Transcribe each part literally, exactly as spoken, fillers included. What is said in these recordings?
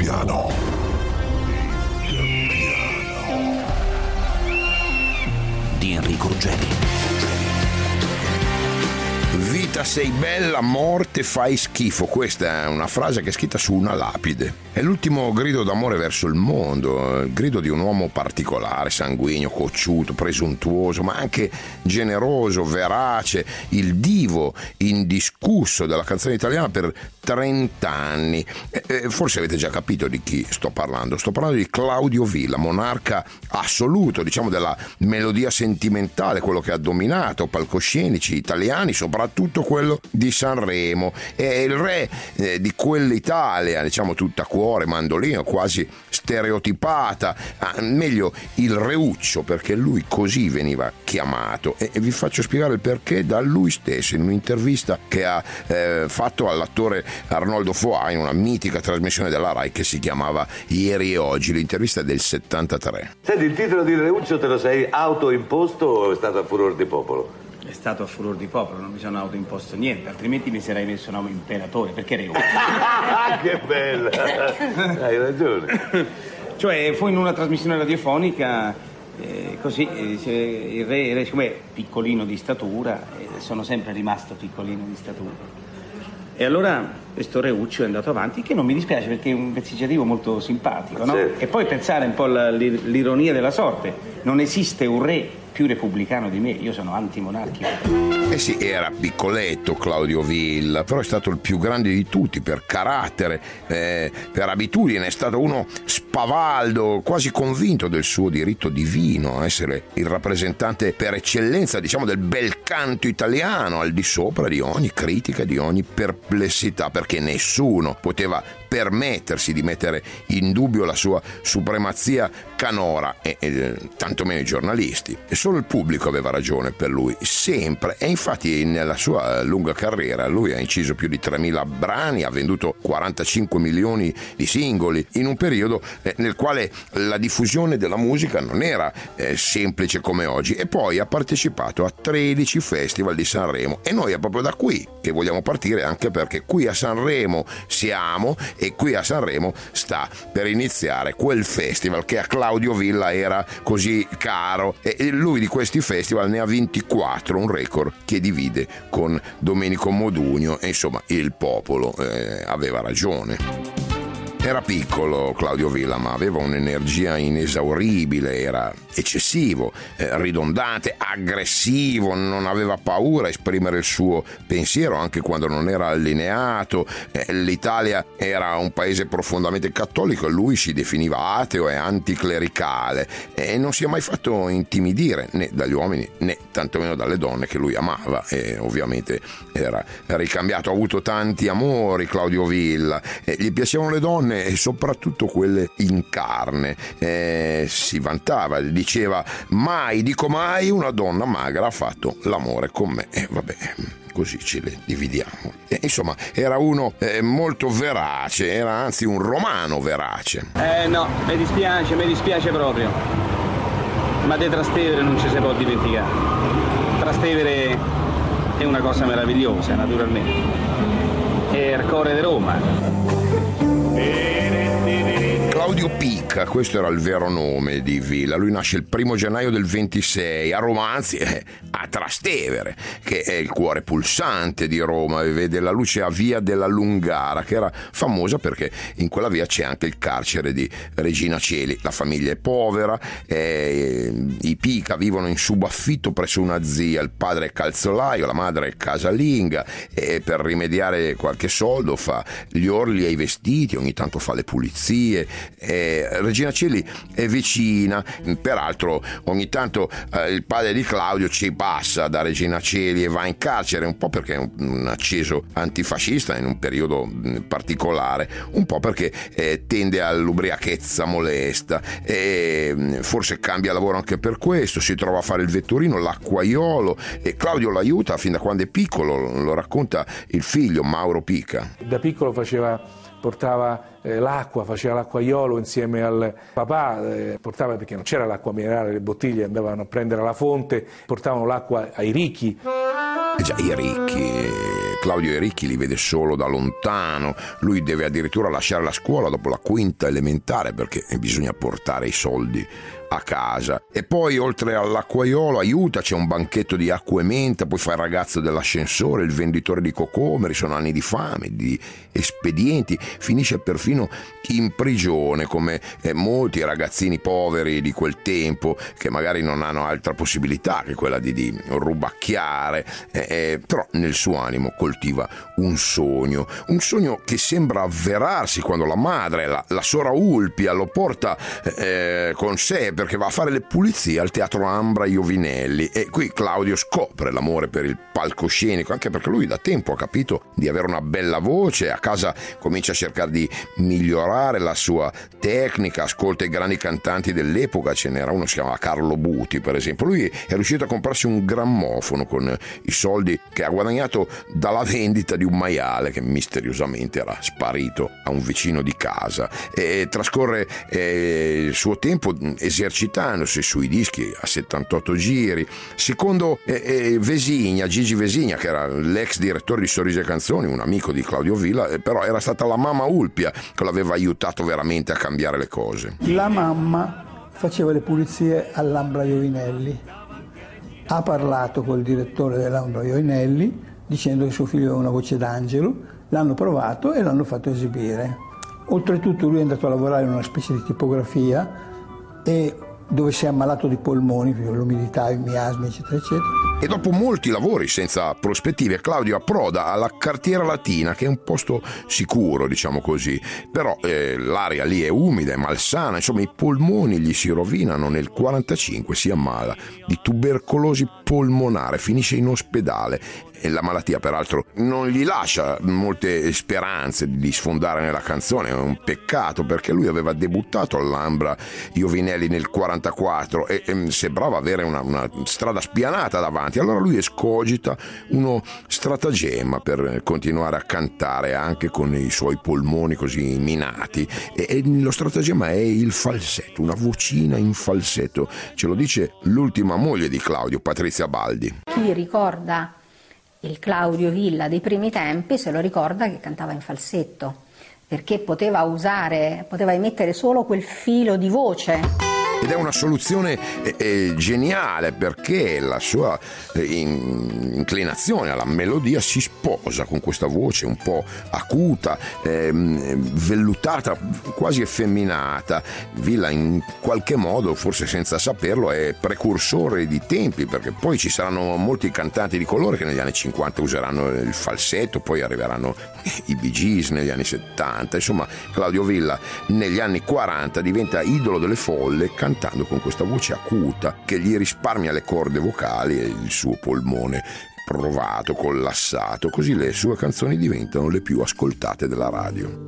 piano. Di Enrico Ruggeri. Vita sei bella, morte fai schifo. Questa è una frase che è scritta su una lapide. È l'ultimo grido d'amore verso il mondo, il grido di un uomo particolare, sanguigno, cocciuto, presuntuoso, ma anche generoso, verace, il divo indiscusso della canzone italiana per trenta anni. Eh, forse avete già capito di chi sto parlando. Sto parlando di Claudio Villa, monarca assoluto, diciamo, della melodia sentimentale, quello che ha dominato palcoscenici italiani, soprattutto quello di Sanremo. È il re eh, di quell'Italia, diciamo, tutta cuore, mandolino, quasi stereotipata, ah, meglio il Reuccio, perché lui così veniva chiamato, e, e vi faccio spiegare il perché da lui stesso in un'intervista che ha eh, fatto all'attore Arnoldo Foà in una mitica trasmissione della Rai che si chiamava Ieri e Oggi. L'intervista è del settantatré. Senti, il titolo di Reuccio te lo sei autoimposto o è stato a furor di popolo? È stato a furor di popolo, non mi sono autoimposto niente, altrimenti mi sarei messo nome imperatore, perché Reuccio? Che bella! Hai ragione. Cioè, fu in una trasmissione radiofonica, eh, così, eh, il re, il re siccome è piccolino di statura, e sono sempre rimasto piccolino di statura. E allora questo Reuccio è andato avanti, che non mi dispiace perché è un vezzeggiativo molto simpatico, no? Sì. E poi pensare un po' all'ironia della sorte, non esiste un re più repubblicano di me, io sono antimonarchico. Eh sì, era piccoletto Claudio Villa, però è stato il più grande di tutti per carattere, eh, per abitudine, è stato uno spavaldo, quasi convinto del suo diritto divino a essere il rappresentante per eccellenza, diciamo, del bel canto italiano, al di sopra di ogni critica, di ogni perplessità, perché nessuno poteva permettersi di mettere in dubbio la sua supremazia canora, e, e tantomeno i giornalisti. E solo il pubblico aveva ragione per lui, sempre. E infatti nella sua lunga carriera lui ha inciso più di tremila brani, ha venduto quarantacinque milioni di singoli, in un periodo eh, nel quale la diffusione della musica non era eh, semplice come oggi. E poi ha partecipato a tredici festival di Sanremo, e noi è proprio da qui che vogliamo partire, anche perché qui a Sanremo siamo, e qui a Sanremo sta per iniziare quel festival che a Claudio Villa era così caro, e lui di questi festival ne ha ventiquattro, un record che divide con Domenico Modugno, e insomma il popolo eh, aveva ragione. Era piccolo Claudio Villa, ma aveva un'energia inesauribile, era eccessivo, eh, ridondante, aggressivo, non aveva paura a esprimere il suo pensiero anche quando non era allineato. Eh, L'Italia era un paese profondamente cattolico e lui si definiva ateo e anticlericale, e non si è mai fatto intimidire né dagli uomini né tantomeno dalle donne che lui amava, e ovviamente era ricambiato. Ha avuto tanti amori Claudio Villa, e gli piacevano le donne, e soprattutto quelle in carne. Eh, si vantava, diceva: mai, dico mai, una donna magra ha fatto l'amore con me. E eh, vabbè, così ce le dividiamo. E, insomma, era uno eh, molto verace, era anzi un romano verace. Eh no, mi dispiace, mi dispiace proprio. Ma di Trastevere non ci si può dimenticare. Trastevere è una cosa meravigliosa, naturalmente. È il cuore di Roma. Claudio Pica, questo era il vero nome di Villa. Lui nasce il primo gennaio del ventisei a Roma, anzi eh, a Trastevere, che è il cuore pulsante di Roma, vede la luce a Via della Lungara, che era famosa perché in quella via c'è anche il carcere di Regina Coeli. La famiglia è povera, eh, i Pica vivono in subaffitto presso una zia, il padre è calzolaio, la madre è casalinga, e per rimediare qualche soldo fa gli orli ai vestiti, ogni tanto fa le pulizie. Eh, Regina Coeli è vicina, peraltro ogni tanto eh, il padre di Claudio ci passa da Regina Coeli e va in carcere, un po' perché è un, un acceso antifascista in un periodo particolare, un po' perché eh, tende all'ubriachezza molesta, e forse cambia lavoro anche per questo, si trova a fare il vetturino, l'acquaiolo, e Claudio l'aiuta fin da quando è piccolo, lo racconta il figlio Mauro Pica. Da piccolo faceva portava eh, l'acqua, faceva l'acquaiolo insieme al papà, eh, portava, perché non c'era l'acqua minerale, le bottiglie andavano a prendere alla fonte, portavano l'acqua ai ricchi. Eh già, i ricchi, Claudio e Ricchi li vede solo da lontano, lui deve addirittura lasciare la scuola dopo la quinta elementare perché bisogna portare i soldi a casa. E poi oltre all'acquaiolo aiuta, c'è un banchetto di acqua e menta, poi fa il ragazzo dell'ascensore, il venditore di cocomeri, sono anni di fame, di espedienti, finisce perfino in prigione come eh, molti ragazzini poveri di quel tempo che magari non hanno altra possibilità che quella di, di rubacchiare, eh, eh, però nel suo animo coltiva un sogno, un sogno che sembra avverarsi quando la madre, la, la sora Ulpia, lo porta eh, con sé perché va a fare le pulizie al teatro Ambra Iovinelli, e qui Claudio scopre l'amore per il palcoscenico, anche perché lui da tempo ha capito di avere una bella voce, a casa comincia a cercare di migliorare la sua tecnica, ascolta i grandi cantanti dell'epoca, ce n'era uno che si chiamava Carlo Buti per esempio, lui è riuscito a comprarsi un grammofono con i soldi che ha guadagnato dalla vendita di un maiale che misteriosamente era sparito a un vicino di casa, e trascorre eh, il suo tempo esercitandosi sui dischi a settantotto giri. Secondo eh, eh, Vesigna, Gigi Vesigna, che era l'ex direttore di Sorrisi e Canzoni, un amico di Claudio Villa, eh, però era stata la mamma Ulpia che l'aveva aiutato veramente a cambiare le cose. La mamma faceva le pulizie all'Ambra Iovinelli, ha parlato col direttore dell'Ambra Iovinelli dicendo che suo figlio aveva una voce d'angelo, l'hanno provato e l'hanno fatto esibire. Oltretutto lui è andato a lavorare in una specie di tipografia e dove si è ammalato di polmoni, l'umidità, i miasmi, eccetera, eccetera. E dopo molti lavori senza prospettive, Claudio approda alla Cartiera Latina, che è un posto sicuro, diciamo così, però eh, l'aria lì è umida, è malsana, insomma i polmoni gli si rovinano. Nel quarantacinque si ammala di tubercolosi polmonare, finisce in ospedale, e la malattia peraltro non gli lascia molte speranze di sfondare nella canzone. È un peccato perché lui aveva debuttato all'Ambra Iovinelli nel quarantaquattro e, e sembrava avere una, una strada spianata davanti. Allora lui escogita uno stratagemma per continuare a cantare anche con i suoi polmoni così minati, e, e lo stratagemma è il falsetto, una vocina in falsetto. Ce lo dice l'ultima moglie di Claudio, Patrizia Baldi. Chi ricorda il Claudio Villa dei primi tempi se lo ricorda che cantava in falsetto, perché poteva usare, poteva emettere solo quel filo di voce. Ed è una soluzione eh, eh, geniale, perché la sua eh, in, inclinazione alla melodia si sposa con questa voce un po' acuta, eh, vellutata, quasi effeminata. Villa in qualche modo, forse senza saperlo, è precursore di tempi, perché poi ci saranno molti cantanti di colore che negli anni cinquanta useranno il falsetto, poi arriveranno i Bee Gees negli anni settanta. Insomma, Claudio Villa negli anni quaranta diventa idolo delle folle, cantando con questa voce acuta che gli risparmia le corde vocali e il suo polmone provato, collassato. Così le sue canzoni diventano le più ascoltate della radio.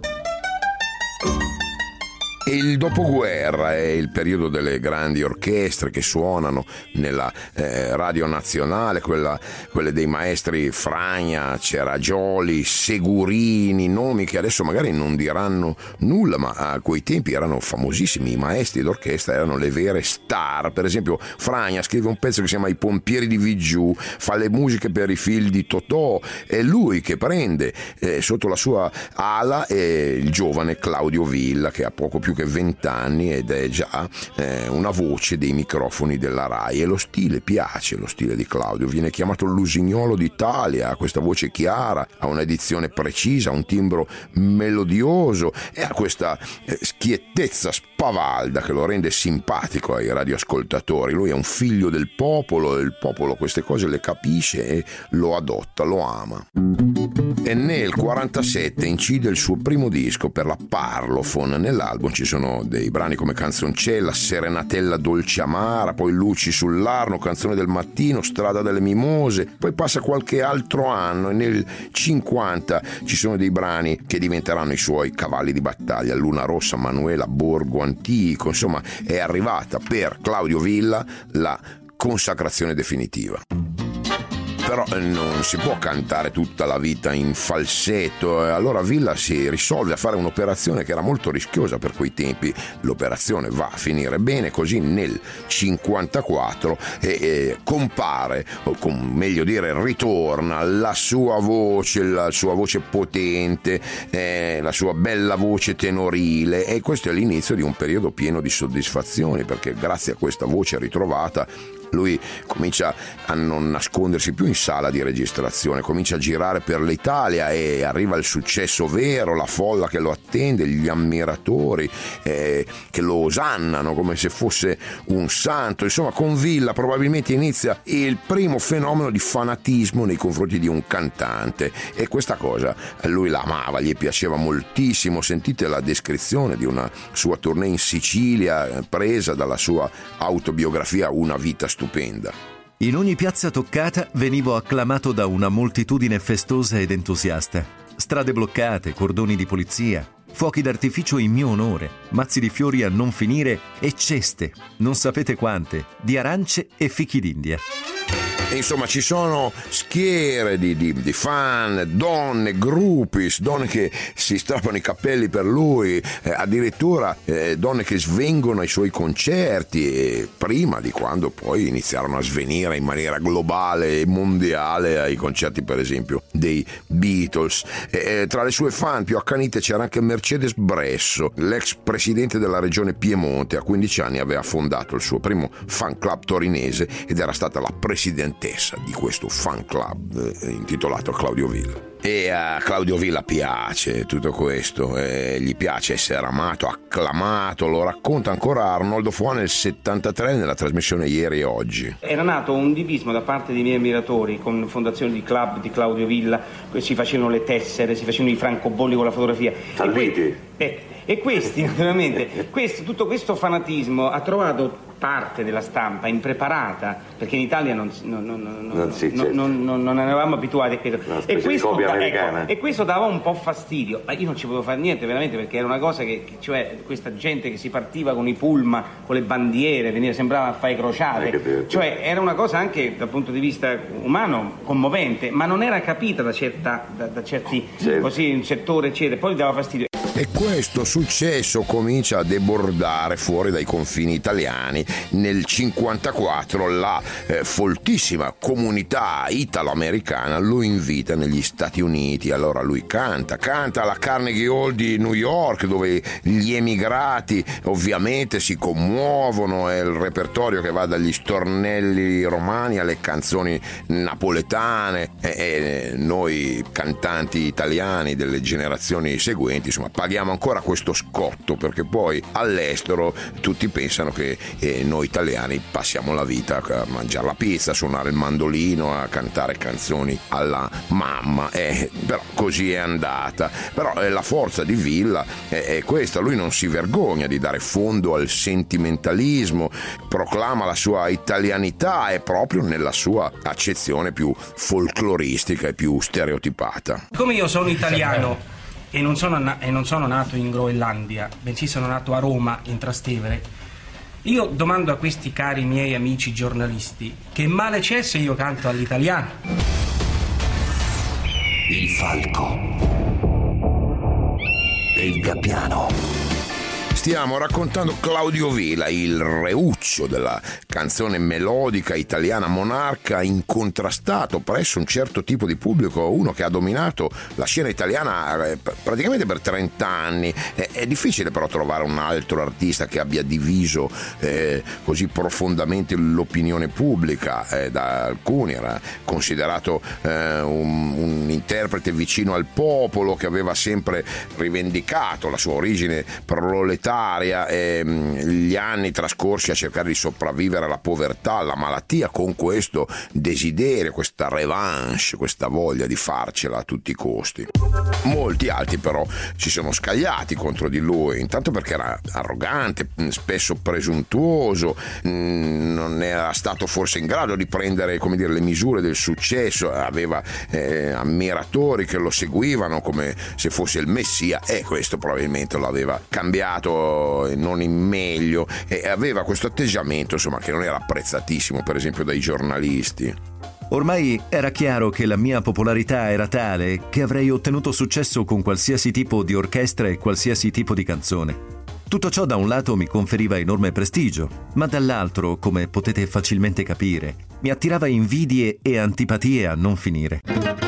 E il dopoguerra è il periodo delle grandi orchestre che suonano nella eh, radio nazionale, quella, quelle dei maestri Fragna, Ceragioli, Segurini, nomi che adesso magari non diranno nulla, ma a quei tempi erano famosissimi. I maestri d'orchestra erano le vere star. Per esempio Fragna scrive un pezzo che si chiama I pompieri di Vigiù, fa le musiche per i figli di Totò, è lui che prende eh, sotto la sua ala eh, il giovane Claudio Villa, che ha poco più che vent'anni ed è già eh, una voce dei microfoni della Rai, e lo stile piace, lo stile di Claudio. Viene chiamato l'usignolo d'Italia, ha questa voce chiara, ha un'edizione precisa, un timbro melodioso e ha questa eh, schiettezza spavalda che lo rende simpatico ai radioascoltatori. Lui è un figlio del popolo e il popolo queste cose le capisce e lo adotta, lo ama. E nel quarantasette incide il suo primo disco per la Parlophone. Nell'album ci sono dei brani come Canzoncella, Serenatella dolce amara, poi Luci sull'Arno, Canzone del mattino, Strada delle mimose. Poi passa qualche altro anno e nel cinquanta ci sono dei brani che diventeranno i suoi cavalli di battaglia: Luna Rossa, Manuela, Borgo Antico. Insomma, è arrivata per Claudio Villa la consacrazione definitiva. però non si può cantare tutta la vita in falsetto, allora Villa si risolve a fare un'operazione che era molto rischiosa per quei tempi. L'operazione va a finire bene, così nel cinquantaquattro e, e compare, o con, meglio dire ritorna la sua voce, la sua voce potente, eh, la sua bella voce tenorile, e questo è l'inizio di un periodo pieno di soddisfazioni, perché grazie a questa voce ritrovata lui comincia a non nascondersi più in sala di registrazione, comincia a girare per l'Italia e arriva il successo vero, la folla che lo attende, gli ammiratori eh, che lo osannano come se fosse un santo. Insomma, con Villa probabilmente inizia il primo fenomeno di fanatismo nei confronti di un cantante, e questa cosa lui la amava, gli piaceva moltissimo. Sentite la descrizione di una sua tournée in Sicilia presa dalla sua autobiografia Una vita stupenda. In ogni piazza toccata venivo acclamato da una moltitudine festosa ed entusiasta. Strade bloccate, cordoni di polizia, fuochi d'artificio in mio onore, mazzi di fiori a non finire e ceste, non sapete quante, di arance e fichi d'India. E insomma ci sono schiere di, di, di fan, donne, groupies, donne che si strappano i capelli per lui, eh, addirittura eh, donne che svengono ai suoi concerti, e prima di quando poi iniziarono a svenire in maniera globale e mondiale ai concerti per esempio dei Beatles. E, tra le sue fan più accanite c'era anche Mercedes Bresso, l'ex presidente della regione Piemonte. A quindici anni aveva fondato il suo primo fan club torinese ed era stata la presidentessa di questo fan club eh, intitolato Claudio Villa. E a Claudio Villa piace tutto questo, eh, gli piace essere amato, acclamato, lo racconta ancora Arnoldo Foà nel settantatré nella trasmissione Ieri e Oggi. Era nato un divismo da parte dei miei ammiratori con fondazione di club di Claudio Villa, si facevano le tessere, si facevano i francobolli con la fotografia. Falliti. E, que- eh, e questi naturalmente, questo, tutto questo fanatismo ha trovato parte della stampa impreparata, perché in Italia non, non, non, non, non, si, non, non, non, non eravamo abituati a questo. Una E questo, copia ecco, americana. e questo dava un po' fastidio, ma io non ci potevo fare niente veramente, perché era una cosa che, cioè questa gente che si partiva con i pullman, con le bandiere, veniva, sembrava a fare crociate, cioè era una cosa anche dal punto di vista umano commovente, ma non era capita da, certa, da, da certi sì. così un settore eccetera, poi dava fastidio. E questo successo comincia a debordare fuori dai confini italiani. Nel cinquantaquattro la eh, foltissima comunità italo-americana lo invita negli Stati Uniti. Allora lui canta, canta alla Carnegie Hall di New York, dove gli emigrati ovviamente si commuovono. È il repertorio che va dagli stornelli romani alle canzoni napoletane, e, e noi cantanti italiani delle generazioni seguenti insomma paghiamo ancora questo scotto, perché poi all'estero tutti pensano che eh, noi italiani passiamo la vita a mangiare la pizza, a suonare il mandolino, a cantare canzoni alla mamma, eh, però così è andata. Però eh, la forza di Villa è, è questa, lui non si vergogna di dare fondo al sentimentalismo, proclama la sua italianità e proprio nella sua accezione più folcloristica e più stereotipata. Come io sono italiano e non sono, na- e non sono nato in Groenlandia, bensì sono nato a Roma, in Trastevere, io domando a questi cari miei amici giornalisti che male c'è se io canto all'italiano. Il falco e il gabbiano. Stiamo raccontando Claudio Villa, il reuccio della canzone melodica italiana monarca, incontrastato presso un certo tipo di pubblico, uno che ha dominato la scena italiana praticamente per trenta anni. È, è difficile però trovare un altro artista che abbia diviso eh, così profondamente l'opinione pubblica. Eh, da alcuni era considerato eh, un, un interprete vicino al popolo, che aveva sempre rivendicato la sua origine proletaria, e gli anni trascorsi a cercare di sopravvivere alla povertà, alla malattia, con questo desiderio, questa revanche, questa voglia di farcela a tutti i costi. Molti altri però si sono scagliati contro di lui, intanto perché era arrogante, spesso presuntuoso, non era stato forse in grado di prendere, come dire, le misure del successo, aveva eh, ammiratori che lo seguivano come se fosse il messia, e questo probabilmente lo aveva cambiato non in meglio, e aveva questo atteggiamento insomma che non era apprezzatissimo per esempio dai giornalisti. Ormai era chiaro che la mia popolarità era tale che avrei ottenuto successo con qualsiasi tipo di orchestra e qualsiasi tipo di canzone. Tutto ciò da un lato mi conferiva enorme prestigio, ma dall'altro, come potete facilmente capire, mi attirava invidie e antipatie a non finire.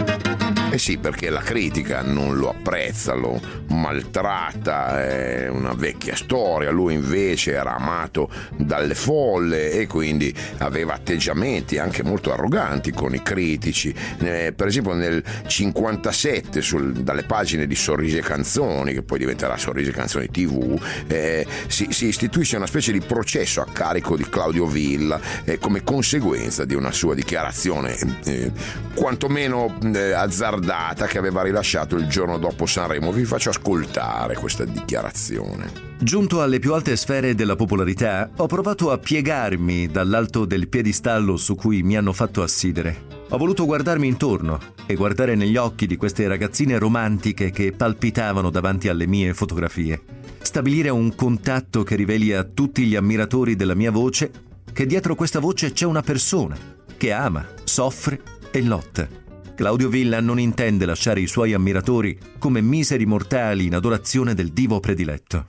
Eh sì, perché la critica non lo apprezza, lo maltratta, è una vecchia storia. Lui invece era amato dalle folle e quindi aveva atteggiamenti anche molto arroganti con i critici. Eh, per esempio nel cinquantasette, sul, dalle pagine di Sorrisi e Canzoni, che poi diventerà Sorrisi e Canzoni tivù, eh, si, si istituisce una specie di processo a carico di Claudio Villa eh, come conseguenza di una sua dichiarazione eh, quantomeno eh, azzardata che aveva rilasciato il giorno dopo Sanremo. Vi faccio ascoltare questa dichiarazione. Giunto alle più alte sfere della popolarità, ho provato a piegarmi dall'alto del piedistallo su cui mi hanno fatto assidere. Ho voluto guardarmi intorno e guardare negli occhi di queste ragazzine romantiche che palpitavano davanti alle mie fotografie. Stabilire un contatto che riveli a tutti gli ammiratori della mia voce che dietro questa voce c'è una persona che ama, soffre e lotta. Claudio Villa non intende lasciare i suoi ammiratori come miseri mortali in adorazione del divo prediletto.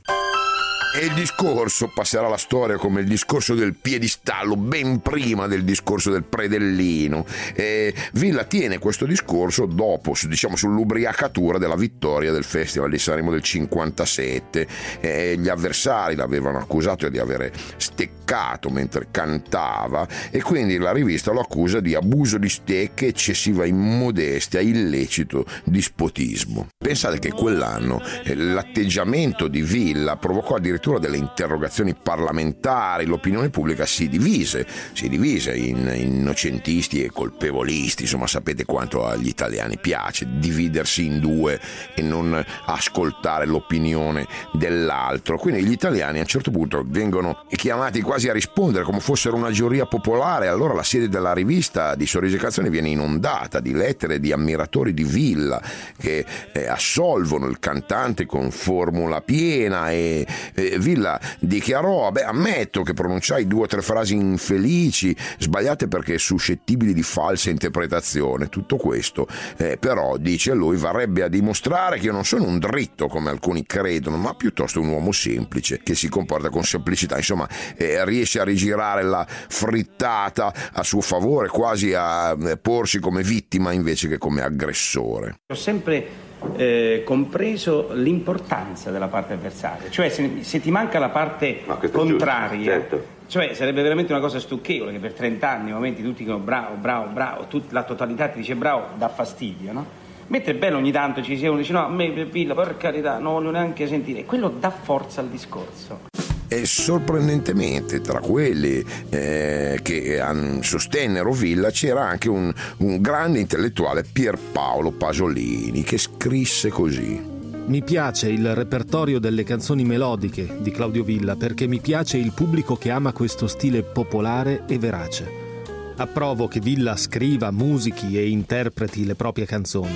E il discorso passerà alla storia come il discorso del piedistallo, ben prima del discorso del predellino. E Villa tiene questo discorso dopo, diciamo, sull'ubriacatura della vittoria del Festival di Sanremo del cinquantasette. E gli avversari l'avevano accusato di avere steccato mentre cantava e quindi la rivista lo accusa di abuso di stecche, eccessiva immodestia, illecito dispotismo. Pensate che quell'anno eh, l'atteggiamento di Villa provocò addirittura delle interrogazioni parlamentari, l'opinione pubblica si divise, si divise in innocentisti e colpevolisti. Insomma, sapete quanto agli italiani piace dividersi in due e non ascoltare l'opinione dell'altro. Quindi gli italiani a un certo punto vengono chiamati quasi a rispondere come fossero una giuria popolare. Allora la sede della rivista di Sorrisi e Canzoni viene inondata di lettere di ammiratori di Villa che eh, assolvono il cantante con formula piena e eh, Villa dichiarò: beh, ammetto che pronunciai due o tre frasi infelici, sbagliate perché suscettibili di falsa interpretazione. Tutto questo eh, però, dice lui, varrebbe a dimostrare che io non sono un dritto come alcuni credono, ma piuttosto un uomo semplice che si comporta con semplicità. Insomma, eh, riesce a rigirare la frittata a suo favore, quasi a eh, porsi come vittima invece che come aggressore. Ho sempre Eh, compreso l'importanza della parte avversaria, cioè se, se ti manca la parte no, contraria, certo. Cioè sarebbe veramente una cosa stucchevole che per trenta anni, nei momenti tutti dicono bravo, bravo, bravo, tut, la totalità ti dice bravo, dà fastidio, no? Mentre è bello ogni tanto ci sia uno dice no, a me per Villa, per carità, non voglio neanche sentire, quello dà forza al discorso. E sorprendentemente tra quelli eh, che sostennero Villa c'era anche un, un grande intellettuale, Pierpaolo Pasolini, che scrisse così: mi piace il repertorio delle canzoni melodiche di Claudio Villa perché mi piace il pubblico che ama questo stile popolare e verace. Approvo che Villa scriva, musichi e interpreti le proprie canzoni.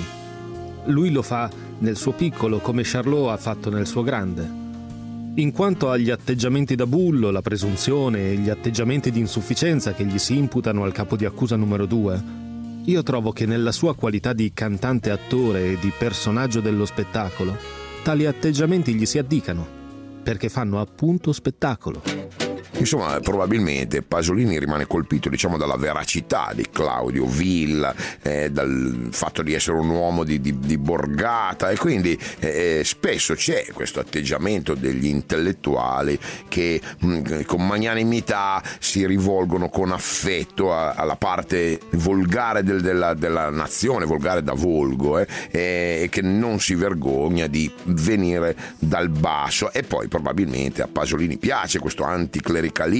Lui lo fa nel suo piccolo come Charlot ha fatto nel suo grande. In quanto agli atteggiamenti da bullo, la presunzione e gli atteggiamenti di insufficienza che gli si imputano al capo di accusa numero due, io trovo che nella sua qualità di cantante-attore e di personaggio dello spettacolo, tali atteggiamenti gli si addicano, perché fanno appunto spettacolo. Insomma, probabilmente Pasolini rimane colpito, diciamo, dalla veracità di Claudio Villa, eh, dal fatto di essere un uomo di, di, di borgata, e quindi eh, spesso c'è questo atteggiamento degli intellettuali che mh, con magnanimità si rivolgono con affetto a, alla parte volgare del, della, della nazione, volgare da volgo, eh, e che non si vergogna di venire dal basso. E poi probabilmente a Pasolini piace questo anticlericalismo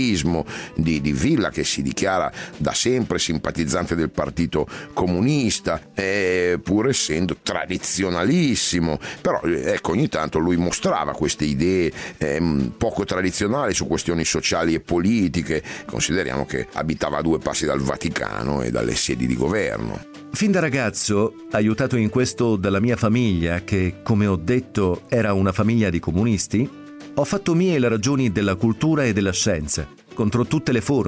Di, di Villa, che si dichiara da sempre simpatizzante del Partito Comunista, eh, pur essendo tradizionalissimo. Però ecco, ogni tanto lui mostrava queste idee eh, poco tradizionali su questioni sociali e politiche. Consideriamo che abitava a due passi dal Vaticano e dalle sedi di governo. Fin da ragazzo, aiutato in questo dalla mia famiglia, che, come ho detto, era una famiglia di comunisti, ho fatto mie le ragioni della cultura e della scienza, contro tutte le forme,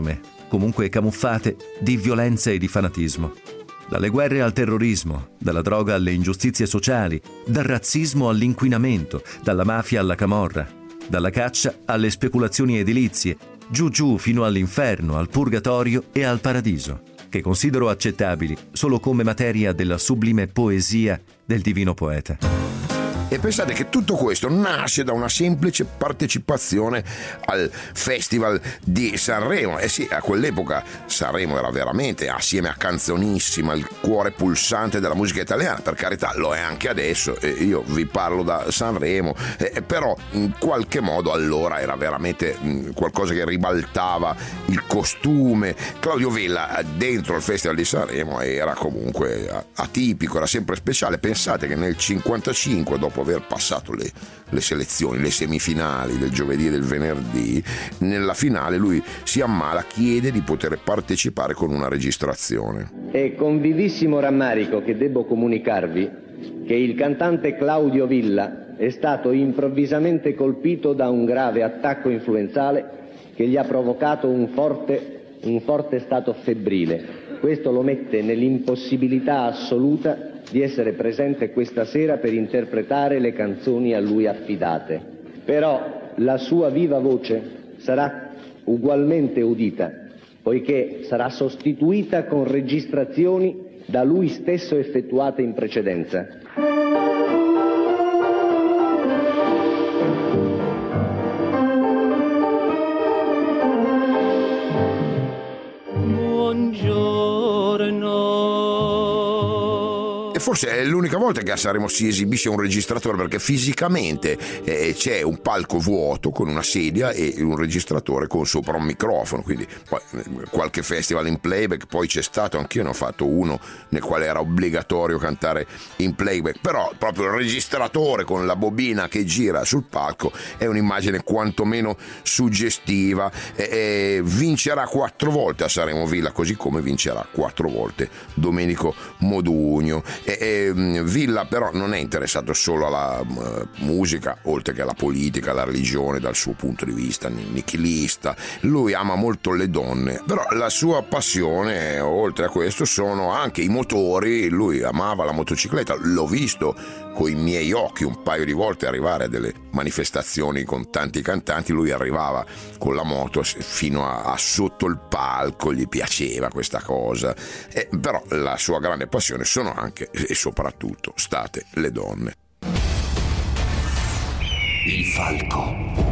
comunque camuffate, di violenza e di fanatismo. Dalle guerre al terrorismo, dalla droga alle ingiustizie sociali, dal razzismo all'inquinamento, dalla mafia alla camorra, dalla caccia alle speculazioni edilizie, giù giù fino all'inferno, al purgatorio e al paradiso, che considero accettabili solo come materia della sublime poesia del divino poeta. E pensate che tutto questo nasce da una semplice partecipazione al Festival di Sanremo. Eh sì, a quell'epoca Sanremo era veramente, assieme a Canzonissima, il cuore pulsante della musica italiana. Per carità, lo è anche adesso, e io vi parlo da Sanremo, eh, però in qualche modo allora era veramente mh, qualcosa che ribaltava il costume. Claudio Villa dentro il Festival di Sanremo era comunque atipico, era sempre speciale. Pensate che nel cinquantacinque, dopo aver passato le, le selezioni, le semifinali del giovedì e del venerdì, nella finale lui si ammala, chiede di poter partecipare con una registrazione. È con vivissimo rammarico che debbo comunicarvi che il cantante Claudio Villa è stato improvvisamente colpito da un grave attacco influenzale che gli ha provocato un forte, un forte stato febbrile. Questo lo mette nell'impossibilità assoluta di essere presente questa sera per interpretare le canzoni a lui affidate. Però la sua viva voce sarà ugualmente udita, poiché sarà sostituita con registrazioni da lui stesso effettuate in precedenza. Forse è l'unica volta che a Sanremo si esibisce un registratore, perché fisicamente eh, c'è un palco vuoto con una sedia e un registratore con sopra un microfono, quindi poi qualche festival in playback poi c'è stato, anch'io ne ho fatto uno nel quale era obbligatorio cantare in playback, però proprio il registratore con la bobina che gira sul palco è un'immagine quantomeno suggestiva. E, e vincerà quattro volte a Sanremo Villa, così come vincerà quattro volte Domenico Modugno. E, e, Villa però non è interessato solo alla uh, musica, oltre che alla politica, alla religione, dal suo punto di vista nichilista. Lui ama molto le donne, però la sua passione, oltre a questo, sono anche i motori. Lui amava la motocicletta, l'ho visto coi miei occhi un paio di volte arrivare a delle manifestazioni con tanti cantanti. Lui arrivava con la moto fino a, a sotto il palco, gli piaceva questa cosa, e, però la sua grande passione sono anche e soprattutto state le donne. Il falco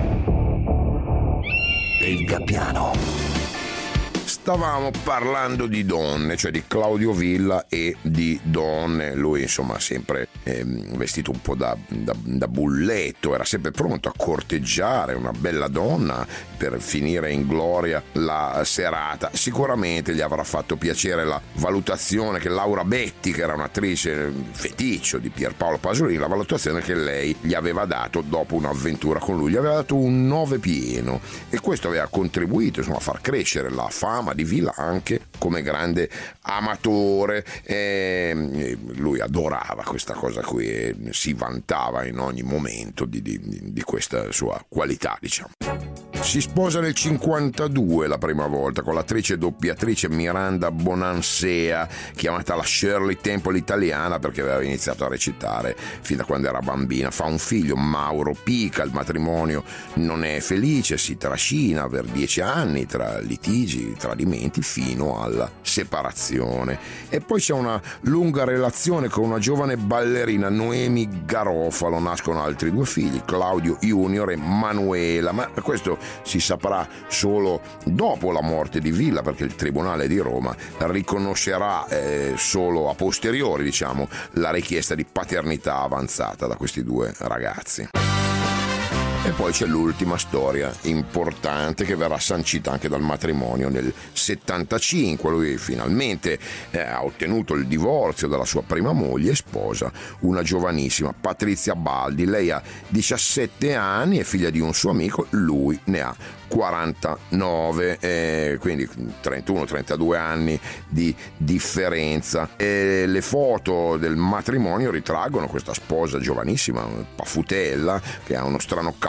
e il gabbiano. Stavamo parlando di donne, cioè di Claudio Villa e di donne. Lui insomma sempre eh, vestito un po' da, da, da bulletto, era sempre pronto a corteggiare una bella donna per finire in gloria la serata. Sicuramente gli avrà fatto piacere la valutazione che Laura Betti, che era un'attrice feticcio di Pierpaolo Pasolini, la valutazione che lei gli aveva dato dopo un'avventura con lui. Gli aveva dato un nove pieno, e questo aveva contribuito insomma a far crescere la fama di Villa anche come grande amatore. E lui adorava questa cosa qui e si vantava in ogni momento di, di, di questa sua qualità, diciamo. Si sposa nel cinquantadue la prima volta con l'attrice e doppiatrice Miranda Bonansea, chiamata la Shirley Temple italiana perché aveva iniziato a recitare fin da quando era bambina. Fa un figlio, Mauro Pica. Il matrimonio non è felice, si trascina per dieci anni tra litigi, tradimenti, fino alla separazione. E poi c'è una lunga relazione con una giovane ballerina, Noemi Garofalo. Nascono altri due figli, Claudio Junior e Manuela, ma questo si saprà solo dopo la morte di Villa, perché il Tribunale di Roma riconoscerà eh, solo a posteriori, diciamo, la richiesta di paternità avanzata da questi due ragazzi. E poi c'è l'ultima storia importante che verrà sancita anche dal matrimonio nel settantacinque. Lui finalmente eh, ha ottenuto il divorzio dalla sua prima moglie e sposa una giovanissima Patrizia Baldi. Lei ha diciassette anni, è figlia di un suo amico, lui ne ha quarantanove, eh, quindi trentuno trentadue anni di differenza. E le foto del matrimonio ritraggono questa sposa giovanissima, paffutella, che ha uno strano cappello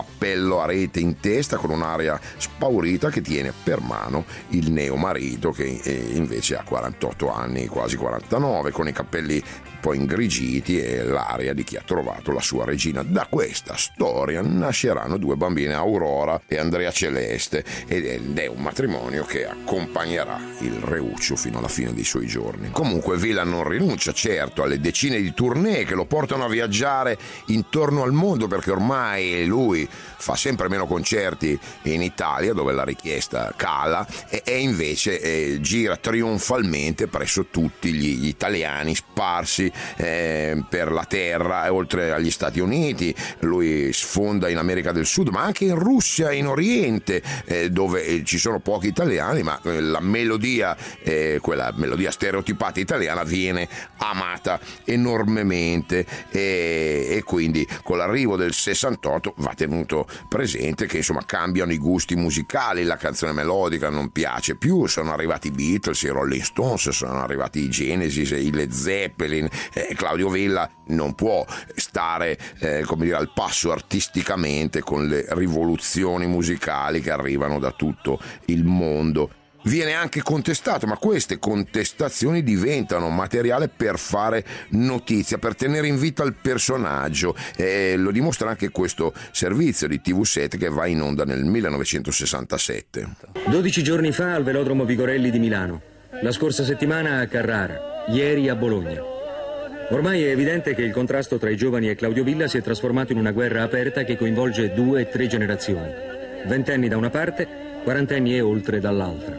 cappello a rete in testa con un'aria spaurita che tiene per mano il neomarito che invece ha quarantotto anni, quasi quarantanove, con i capelli un po' ingrigiti e l'aria di chi ha trovato la sua regina. Da questa storia nasceranno due bambine, Aurora e Andrea Celeste, ed è un matrimonio che accompagnerà il Reuccio fino alla fine dei suoi giorni. Comunque Villa non rinuncia certo alle decine di tournée che lo portano a viaggiare intorno al mondo, perché ormai lui fa sempre meno concerti in Italia, dove la richiesta cala, e, e invece eh, gira trionfalmente presso tutti gli, gli italiani sparsi eh, per la terra, e oltre agli Stati Uniti. Lui sfonda in America del Sud, ma anche in Russia e in Oriente, eh, dove ci sono pochi italiani, ma eh, la melodia, eh, quella melodia stereotipata italiana, viene amata enormemente, e, e quindi con l'arrivo del sessantotto va tenuto presente che insomma cambiano i gusti musicali, la canzone melodica non piace più, sono arrivati i Beatles, i Rolling Stones, sono arrivati i Genesis, i Led Zeppelin. eh, Claudio Villa non può stare eh, come dire al passo artisticamente con le rivoluzioni musicali che arrivano da tutto il mondo. Viene anche contestato, ma queste contestazioni diventano materiale per fare notizia, per tenere in vita il personaggio, e lo dimostra anche questo servizio di T V sette che va in onda nel millenovecentosessantasette. dodici giorni fa al Velodromo Vigorelli di Milano, la scorsa settimana a Carrara, ieri a Bologna. Ormai è evidente che il contrasto tra i giovani e Claudio Villa si è trasformato in una guerra aperta che coinvolge due e tre generazioni, ventenni da una parte, quarantenni e oltre dall'altra.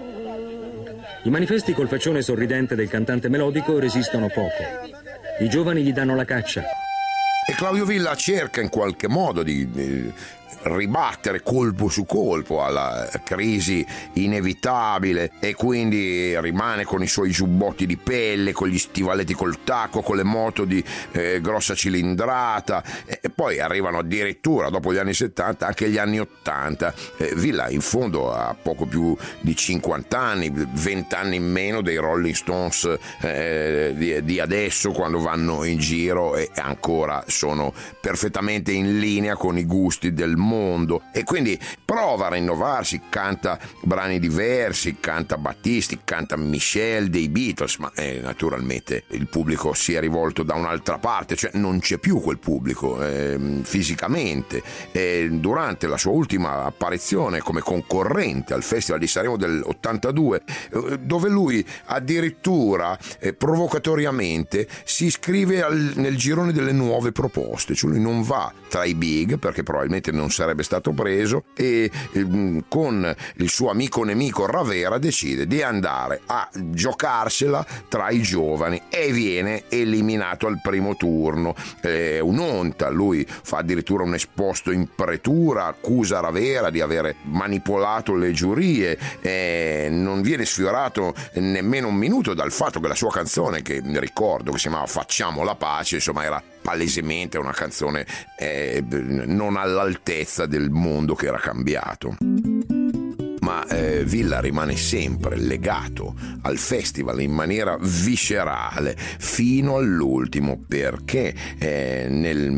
I manifesti col faccione sorridente del cantante melodico resistono poco. I giovani gli danno la caccia. E Claudio Villa cerca in qualche modo di, di ribattere colpo su colpo alla crisi inevitabile, e quindi rimane con i suoi giubbotti di pelle, con gli stivaletti col tacco, con le moto di eh, grossa cilindrata, e, e poi arrivano addirittura dopo gli anni settanta anche gli anni ottanta. eh, Villa in fondo ha poco più di cinquanta anni, venti anni in meno dei Rolling Stones eh, di, di adesso, quando vanno in giro e ancora sono perfettamente in linea con i gusti del mondo, e quindi prova a rinnovarsi, canta brani diversi, canta Battisti, canta Michel dei Beatles, ma eh, naturalmente il pubblico si è rivolto da un'altra parte, cioè non c'è più quel pubblico eh, fisicamente. E durante la sua ultima apparizione come concorrente al Festival di Sanremo del ottantadue, eh, dove lui addirittura eh, provocatoriamente si iscrive al, nel girone delle nuove proposte, cioè lui non va tra i big perché probabilmente non sarebbe stato preso, e eh, con il suo amico nemico Ravera decide di andare a giocarsela tra i giovani e viene eliminato al primo turno. Eh, un'onta, lui fa addirittura un esposto in pretura, accusa Ravera di avere manipolato le giurie, eh, non viene sfiorato nemmeno un minuto dal fatto che la sua canzone, che ricordo che si chiamava Facciamo la pace, insomma era palesemente una canzone eh, non all'altezza del mondo che era cambiato. Ma eh, Villa rimane sempre legato al festival in maniera viscerale fino all'ultimo, perché eh, nel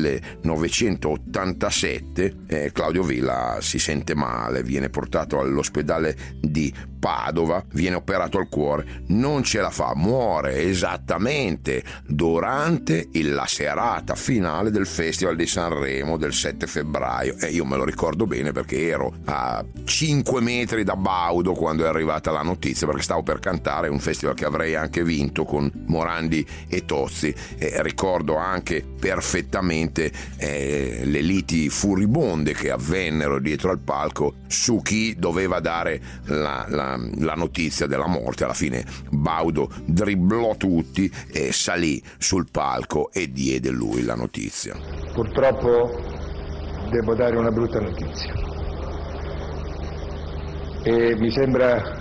millenovecentottantasette eh, Claudio Villa si sente male, viene portato all'ospedale di Padova, viene operato al cuore, non ce la fa, muore esattamente durante la serata finale del Festival di Sanremo del sette febbraio, e io me lo ricordo bene perché ero a cinque metri da Baudo quando è arrivata la notizia, perché stavo per cantare un festival che avrei anche vinto con Morandi e Tozzi, e ricordo anche perfettamente eh, le liti furibonde che avvennero dietro al palco su chi doveva dare la, la la notizia della morte. Alla fine Baudo dribblò tutti e salì sul palco e diede lui la notizia. Purtroppo devo dare una brutta notizia e mi sembra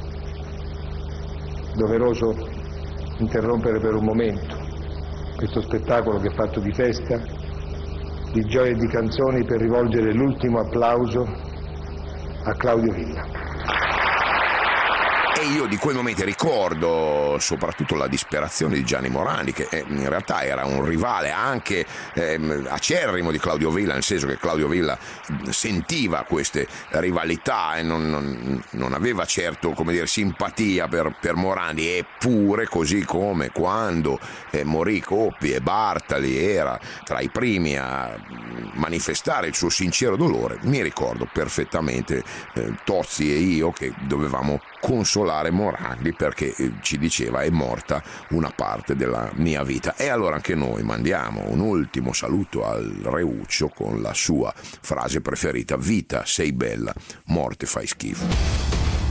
doveroso interrompere per un momento questo spettacolo che è fatto di festa, di gioia e di canzoni, per rivolgere l'ultimo applauso a Claudio Villa. E io di quei momenti ricordo soprattutto la disperazione di Gianni Morandi, che eh, in realtà era un rivale anche eh, acerrimo di Claudio Villa, nel senso che Claudio Villa sentiva queste rivalità e non, non, non aveva certo, come dire, simpatia per, per Morandi, eppure così come quando eh, morì Coppi e Bartali era tra i primi a manifestare il suo sincero dolore, mi ricordo perfettamente eh, Tozzi e io che dovevamo consolare Morandi perché eh, ci diceva è morta una parte della mia vita. E allora anche noi mandiamo un ultimo saluto al Reuccio con la sua frase preferita: vita sei bella, morte fai schifo.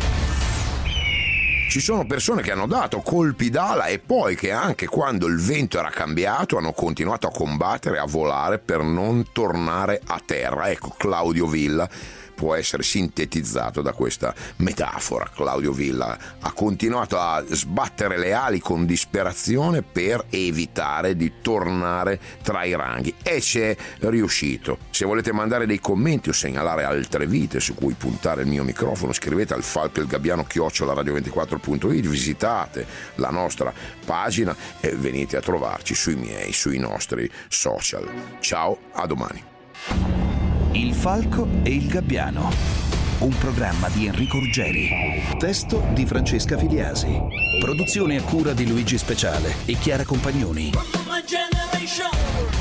Ci sono persone che hanno dato colpi d'ala e poi che anche quando il vento era cambiato hanno continuato a combattere, a volare per non tornare a terra. Ecco, Claudio Villa può essere sintetizzato da questa metafora. Claudio Villa ha continuato a sbattere le ali con disperazione per evitare di tornare tra i ranghi e ci è riuscito. Se volete mandare dei commenti o segnalare altre vite su cui puntare il mio microfono, scrivete al falco il gabbiano chiocciola radio ventiquattro punto it, visitate la nostra pagina e venite a trovarci sui miei, sui nostri social. Ciao, a domani. Il Falco e il Gabbiano, un programma di Enrico Ruggeri, testo di Francesca Filiasi, produzione a cura di Luigi Speciale e Chiara Compagnoni.